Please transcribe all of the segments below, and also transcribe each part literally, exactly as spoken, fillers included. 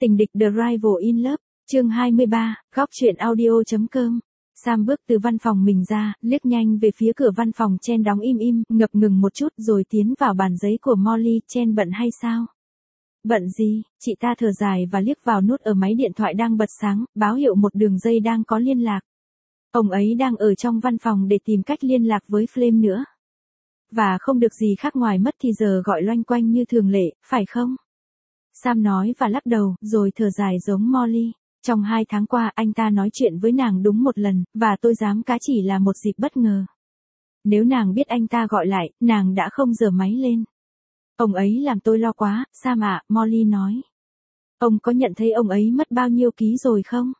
Tình địch The Rival in Love, chương hai mươi ba, góc truyện audio chấm com. Sam bước từ văn phòng mình ra, liếc nhanh về phía cửa văn phòng Chen đóng im im, ngập ngừng một chút rồi tiến vào bàn giấy của Molly. Chen bận hay sao? Bận gì? Chị ta thở dài và liếc vào nút ở máy điện thoại đang bật sáng, báo hiệu một đường dây đang có liên lạc. Ông ấy đang ở trong văn phòng để tìm cách liên lạc với Flame nữa. Và không được gì khác ngoài mất thì giờ gọi loanh quanh như thường lệ, phải không? Sam nói và lắc đầu, rồi thở dài giống Molly. Trong hai tháng qua anh ta nói chuyện với nàng đúng một lần, và tôi dám cá chỉ là một dịp bất ngờ. Nếu nàng biết anh ta gọi lại, nàng đã không giở máy lên. Ông ấy làm tôi lo quá, Sam ạ, Molly nói. Ông có nhận thấy ông ấy mất bao nhiêu ký rồi không?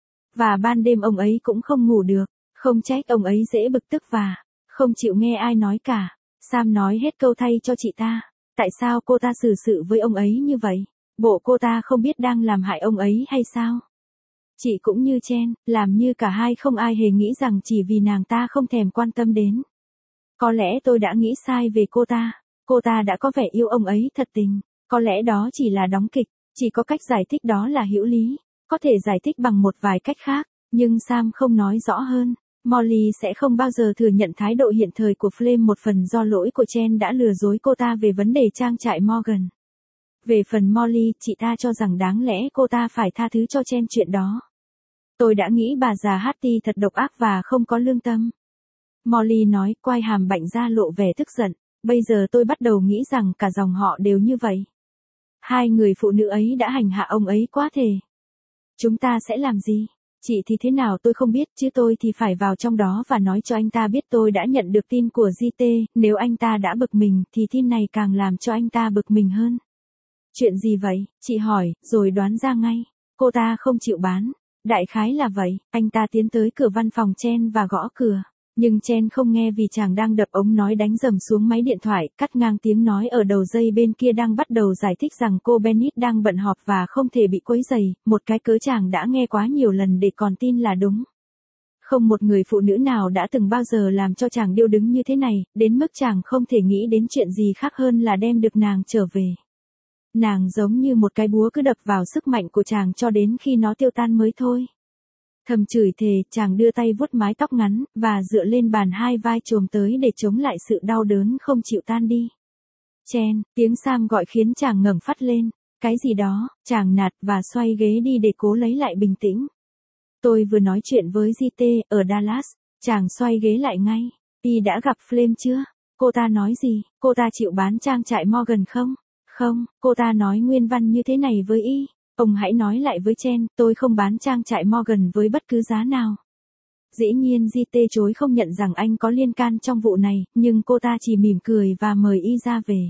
Và ban đêm ông ấy cũng không ngủ được, không trách ông ấy dễ bực tức và không chịu nghe ai nói cả. Sam nói hết câu thay cho chị ta. Tại sao cô ta xử sự với ông ấy như vậy? Bộ cô ta không biết đang làm hại ông ấy hay sao? Chị cũng như Chen, làm như cả hai không ai hề nghĩ rằng chỉ vì nàng ta không thèm quan tâm đến. Có lẽ tôi đã nghĩ sai về cô ta. Cô ta đã có vẻ yêu ông ấy thật tình. Có lẽ đó chỉ là đóng kịch. Chỉ có cách giải thích đó là hữu lý. Có thể giải thích bằng một vài cách khác. Nhưng Sam không nói rõ hơn. Molly sẽ không bao giờ thừa nhận thái độ hiện thời của Flame một phần do lỗi của Chen đã lừa dối cô ta về vấn đề trang trại Morgan. Về phần Molly, chị ta cho rằng đáng lẽ cô ta phải tha thứ cho Chen chuyện đó. Tôi đã nghĩ bà già Hattie thật độc ác và không có lương tâm. Molly nói, quai hàm bạnh ra lộ vẻ tức giận. Bây giờ tôi bắt đầu nghĩ rằng cả dòng họ đều như vậy. Hai người phụ nữ ấy đã hành hạ ông ấy quá thề. Chúng ta sẽ làm gì? Chị thì thế nào tôi không biết, chứ tôi thì phải vào trong đó và nói cho anh ta biết tôi đã nhận được tin của giê tê, nếu anh ta đã bực mình, thì tin này càng làm cho anh ta bực mình hơn. Chuyện gì vậy? Chị hỏi, rồi đoán ra ngay. Cô ta không chịu bán. Đại khái là vậy, anh ta tiến tới cửa văn phòng Chen và gõ cửa. Nhưng Chen không nghe vì chàng đang đập ống nói đánh dầm xuống máy điện thoại, cắt ngang tiếng nói ở đầu dây bên kia đang bắt đầu giải thích rằng cô Bennett đang bận họp và không thể bị quấy rầy, một cái cớ chàng đã nghe quá nhiều lần để còn tin là đúng. Không một người phụ nữ nào đã từng bao giờ làm cho chàng điêu đứng như thế này, đến mức chàng không thể nghĩ đến chuyện gì khác hơn là đem được nàng trở về. Nàng giống như một cái búa cứ đập vào sức mạnh của chàng cho đến khi nó tiêu tan mới thôi. Thầm chửi thề, chàng đưa tay vuốt mái tóc ngắn, và dựa lên bàn hai vai chồm tới để chống lại sự đau đớn không chịu tan đi. Chen, tiếng Sam gọi khiến chàng ngẩng phát lên. Cái gì đó, chàng nạt và xoay ghế đi để cố lấy lại bình tĩnh. Tôi vừa nói chuyện với giê tê, ở Dallas, chàng xoay ghế lại ngay. Y đã gặp Flame chưa? Cô ta nói gì? Cô ta chịu bán trang trại Morgan không? Không, cô ta nói nguyên văn như thế này với Y. Ông hãy nói lại với Chen, tôi không bán trang trại Morgan với bất cứ giá nào. Dĩ nhiên giê tê chối không nhận rằng anh có liên can trong vụ này, nhưng cô ta chỉ mỉm cười và mời Y ra về.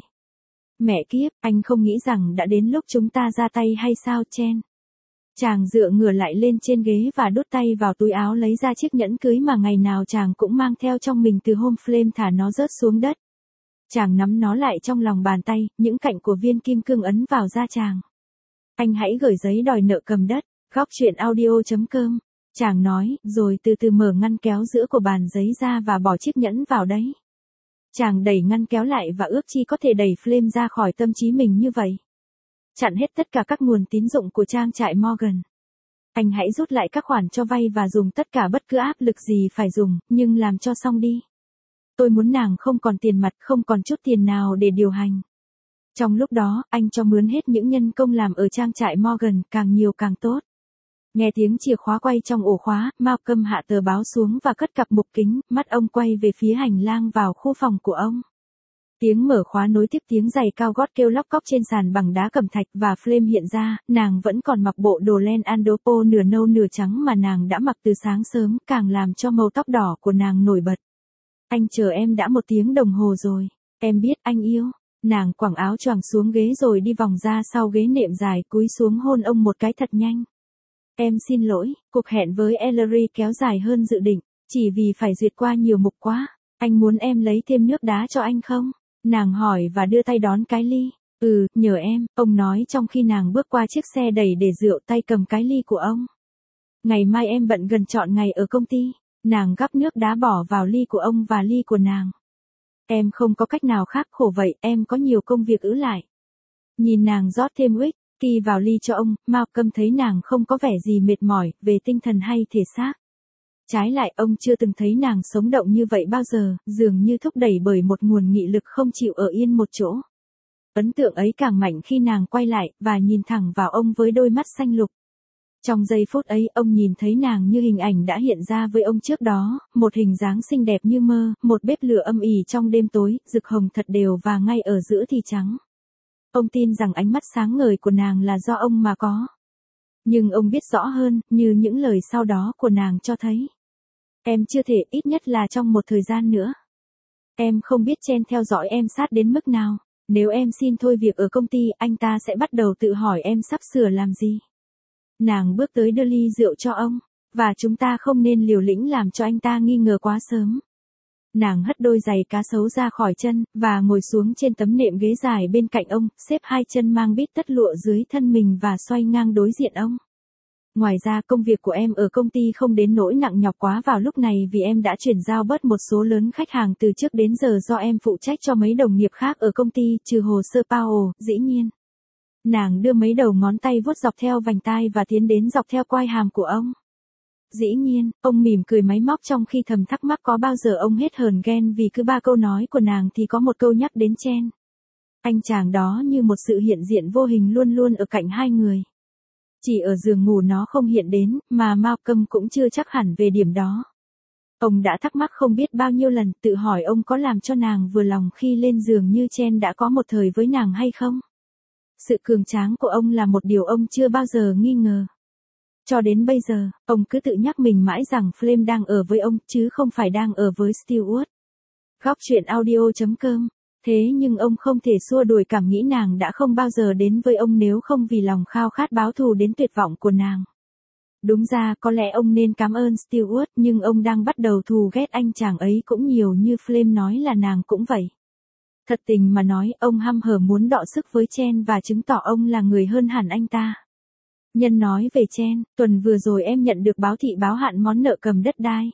Mẹ kiếp, anh không nghĩ rằng đã đến lúc chúng ta ra tay hay sao Chen? Chàng dựa ngửa lại lên trên ghế và đút tay vào túi áo lấy ra chiếc nhẫn cưới mà ngày nào chàng cũng mang theo trong mình từ hôm Flame thả nó rớt xuống đất. Chàng nắm nó lại trong lòng bàn tay, những cạnh của viên kim cương ấn vào da chàng. Anh hãy gửi giấy đòi nợ cầm đất, góc truyện audio chấm com. Chàng nói, rồi từ từ mở ngăn kéo giữa của bàn giấy ra và bỏ chiếc nhẫn vào đấy. Chàng đẩy ngăn kéo lại và ước chi có thể đẩy Flame ra khỏi tâm trí mình như vậy. Chặn hết tất cả các nguồn tín dụng của trang trại Morgan. Anh hãy rút lại các khoản cho vay và dùng tất cả bất cứ áp lực gì phải dùng, nhưng làm cho xong đi. Tôi muốn nàng không còn tiền mặt, không còn chút tiền nào để điều hành. Trong lúc đó, anh cho mướn hết những nhân công làm ở trang trại Morgan, càng nhiều càng tốt. Nghe tiếng chìa khóa quay trong ổ khóa, Malcolm hạ tờ báo xuống và cất cặp mục kính, mắt ông quay về phía hành lang vào khu phòng của ông. Tiếng mở khóa nối tiếp tiếng giày cao gót kêu lóc cóc trên sàn bằng đá cẩm thạch và Flame hiện ra, nàng vẫn còn mặc bộ đồ len Andopo nửa nâu nửa trắng mà nàng đã mặc từ sáng sớm, càng làm cho màu tóc đỏ của nàng nổi bật. Anh chờ em đã một tiếng đồng hồ rồi, em biết anh yêu. Nàng quẳng áo choàng xuống ghế rồi đi vòng ra sau ghế nệm dài cúi xuống hôn ông một cái thật nhanh. Em xin lỗi, cuộc hẹn với Ellery kéo dài hơn dự định, chỉ vì phải duyệt qua nhiều mục quá. Anh muốn em lấy thêm nước đá cho anh không? Nàng hỏi và đưa tay đón cái ly. Ừ, nhờ em, ông nói trong khi nàng bước qua chiếc xe đẩy để rượu tay cầm cái ly của ông. Ngày mai em bận gần trọn ngày ở công ty. Nàng gắp nước đá bỏ vào ly của ông và ly của nàng. Em không có cách nào khác, khổ vậy, em có nhiều công việc ứ lại. Nhìn nàng rót thêm whisky whisky vào ly cho ông, Malcolm thấy nàng không có vẻ gì mệt mỏi, về tinh thần hay thể xác. Trái lại, ông chưa từng thấy nàng sống động như vậy bao giờ, dường như thúc đẩy bởi một nguồn nghị lực không chịu ở yên một chỗ. Ấn tượng ấy càng mạnh khi nàng quay lại, và nhìn thẳng vào ông với đôi mắt xanh lục. Trong giây phút ấy, ông nhìn thấy nàng như hình ảnh đã hiện ra với ông trước đó, một hình dáng xinh đẹp như mơ, một bếp lửa âm ỉ trong đêm tối, rực hồng thật đều và ngay ở giữa thì trắng. Ông tin rằng ánh mắt sáng ngời của nàng là do ông mà có. Nhưng ông biết rõ hơn, như những lời sau đó của nàng cho thấy. Em chưa thể, ít nhất là trong một thời gian nữa. Em không biết Chen theo dõi em sát đến mức nào. Nếu em xin thôi việc ở công ty, anh ta sẽ bắt đầu tự hỏi em sắp sửa làm gì. Nàng bước tới đưa ly rượu cho ông, và chúng ta không nên liều lĩnh làm cho anh ta nghi ngờ quá sớm. Nàng hất đôi giày cá sấu ra khỏi chân, và ngồi xuống trên tấm nệm ghế dài bên cạnh ông, xếp hai chân mang bít tất lụa dưới thân mình và xoay ngang đối diện ông. Ngoài ra, công việc của em ở công ty không đến nỗi nặng nhọc quá vào lúc này vì em đã chuyển giao bớt một số lớn khách hàng từ trước đến giờ do em phụ trách cho mấy đồng nghiệp khác ở công ty, trừ hồ sơ Powell, dĩ nhiên. Nàng đưa mấy đầu ngón tay vuốt dọc theo vành tai và tiến đến dọc theo quai hàm của ông. Dĩ nhiên, ông mỉm cười máy móc trong khi thầm thắc mắc có bao giờ ông hết hờn ghen vì cứ ba câu nói của nàng thì có một câu nhắc đến Chen. Anh chàng đó như một sự hiện diện vô hình luôn luôn ở cạnh hai người. Chỉ ở giường ngủ nó không hiện đến, mà Malcolm cũng chưa chắc hẳn về điểm đó. Ông đã thắc mắc không biết bao nhiêu lần, tự hỏi ông có làm cho nàng vừa lòng khi lên giường như Chen đã có một thời với nàng hay không. Sự cường tráng của ông là một điều ông chưa bao giờ nghi ngờ. Cho đến bây giờ, ông cứ tự nhắc mình mãi rằng Flame đang ở với ông, chứ không phải đang ở với Stewart. Góc truyện audio chấm com. Thế nhưng ông không thể xua đuổi cảm nghĩ nàng đã không bao giờ đến với ông nếu không vì lòng khao khát báo thù đến tuyệt vọng của nàng. Đúng ra, có lẽ ông nên cảm ơn Stewart, nhưng ông đang bắt đầu thù ghét anh chàng ấy cũng nhiều như Flame nói là nàng cũng vậy. Thật tình mà nói, ông hăm hở muốn đọ sức với Chen và chứng tỏ ông là người hơn hẳn anh ta. Nhân nói về Chen, tuần vừa rồi em nhận được báo thị báo hạn món nợ cầm đất đai.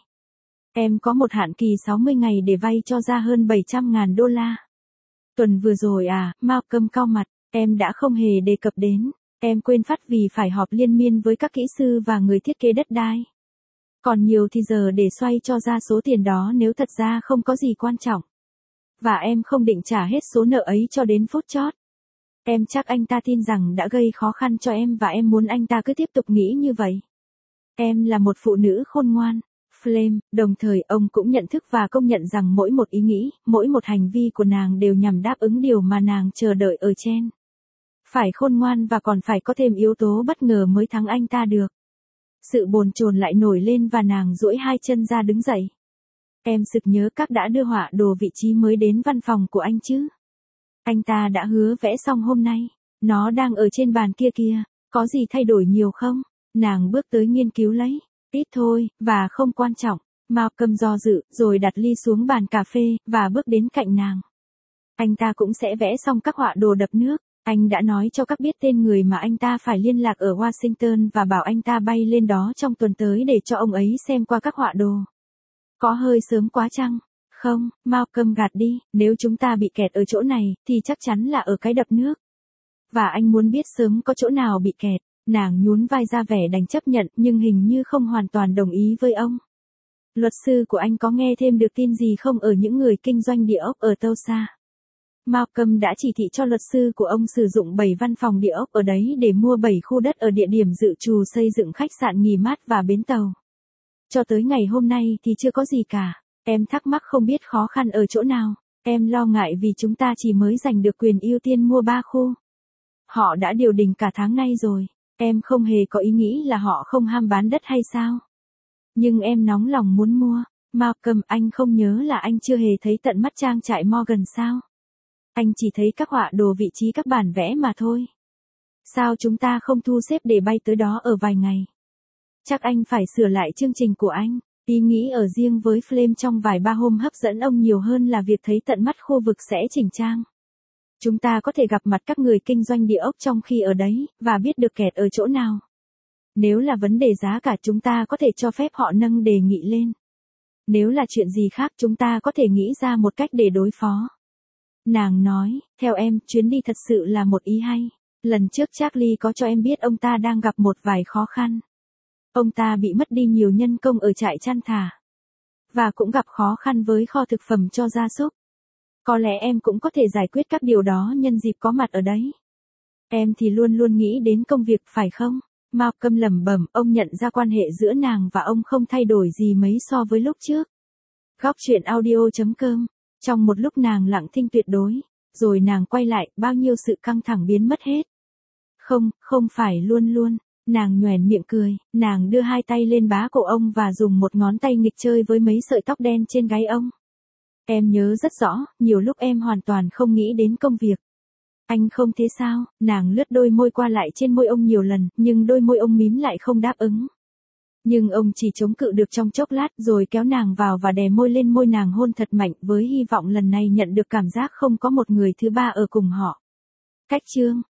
Em có một hạn kỳ sáu mươi ngày để vay cho ra hơn bảy trăm ngàn đô la. Tuần vừa rồi à, Malcolm cau mặt, em đã không hề đề cập đến, em quên phát vì phải họp liên miên với các kỹ sư và người thiết kế đất đai. Còn nhiều thì giờ để xoay cho ra số tiền đó nếu thật ra không có gì quan trọng. Và em không định trả hết số nợ ấy cho đến phút chót. Em chắc anh ta tin rằng đã gây khó khăn cho em và em muốn anh ta cứ tiếp tục nghĩ như vậy. Em là một phụ nữ khôn ngoan, Flame, đồng thời ông cũng nhận thức và công nhận rằng mỗi một ý nghĩ, mỗi một hành vi của nàng đều nhằm đáp ứng điều mà nàng chờ đợi ở Chen. Phải khôn ngoan và còn phải có thêm yếu tố bất ngờ mới thắng anh ta được. Sự bồn chồn lại nổi lên và nàng duỗi hai chân ra đứng dậy. Em sực nhớ các đã đưa họa đồ vị trí mới đến văn phòng của anh chứ. Anh ta đã hứa vẽ xong hôm nay. Nó đang ở trên bàn kia kia. Có gì thay đổi nhiều không? Nàng bước tới nghiên cứu lấy. Ít thôi, và không quan trọng. Malcolm do dự, rồi đặt ly xuống bàn cà phê, và bước đến cạnh nàng. Anh ta cũng sẽ vẽ xong các họa đồ đập nước. Anh đã nói cho các biết tên người mà anh ta phải liên lạc ở Washington và bảo anh ta bay lên đó trong tuần tới để cho ông ấy xem qua các họa đồ. Có hơi sớm quá chăng? Không, Malcolm gạt đi, nếu chúng ta bị kẹt ở chỗ này, thì chắc chắn là ở cái đập nước. Và anh muốn biết sớm có chỗ nào bị kẹt. Nàng nhún vai ra vẻ đành chấp nhận nhưng hình như không hoàn toàn đồng ý với ông. Luật sư của anh có nghe thêm được tin gì không ở những người kinh doanh địa ốc ở Tulsa? Malcolm đã chỉ thị cho luật sư của ông sử dụng bảy văn phòng địa ốc ở đấy để mua bảy khu đất ở địa điểm dự trù xây dựng khách sạn nghỉ mát và bến tàu. Cho tới ngày hôm nay thì chưa có gì cả. Em thắc mắc không biết khó khăn ở chỗ nào. Em lo ngại vì chúng ta chỉ mới giành được quyền ưu tiên mua ba khu. Họ đã điều đình cả tháng nay rồi. Em không hề có ý nghĩ là họ không ham bán đất hay sao. Nhưng em nóng lòng muốn mua. Malcolm, anh không nhớ là anh chưa hề thấy tận mắt trang trại Morgan sao? Anh chỉ thấy các họa đồ vị trí các bản vẽ mà thôi. Sao chúng ta không thu xếp để bay tới đó ở vài ngày? Chắc anh phải sửa lại chương trình của anh. Ý nghĩ ở riêng với Flame trong vài ba hôm hấp dẫn ông nhiều hơn là việc thấy tận mắt khu vực sẽ chỉnh trang. Chúng ta có thể gặp mặt các người kinh doanh địa ốc trong khi ở đấy, và biết được kẹt ở chỗ nào. Nếu là vấn đề giá cả chúng ta có thể cho phép họ nâng đề nghị lên. Nếu là chuyện gì khác chúng ta có thể nghĩ ra một cách để đối phó. Nàng nói, theo em, chuyến đi thật sự là một ý hay. Lần trước Charlie có cho em biết ông ta đang gặp một vài khó khăn. Ông ta bị mất đi nhiều nhân công ở trại chăn thả. Và cũng gặp khó khăn với kho thực phẩm cho gia súc. Có lẽ em cũng có thể giải quyết các điều đó nhân dịp có mặt ở đấy. Em thì luôn luôn nghĩ đến công việc phải không? Malcolm lẩm bẩm, ông nhận ra quan hệ giữa nàng và ông không thay đổi gì mấy so với lúc trước. Góc truyện audio chấm com. Trong một lúc nàng lặng thinh tuyệt đối, rồi nàng quay lại, bao nhiêu sự căng thẳng biến mất hết. Không, không phải luôn luôn. Nàng nhoẻn miệng cười, nàng đưa hai tay lên bá cổ ông và dùng một ngón tay nghịch chơi với mấy sợi tóc đen trên gáy ông. Em nhớ rất rõ, nhiều lúc em hoàn toàn không nghĩ đến công việc. Anh không thế sao? Nàng lướt đôi môi qua lại trên môi ông nhiều lần, nhưng đôi môi ông mím lại không đáp ứng. Nhưng ông chỉ chống cự được trong chốc lát rồi kéo nàng vào và đè môi lên môi nàng hôn thật mạnh với hy vọng lần này nhận được cảm giác không có một người thứ ba ở cùng họ. Cách chương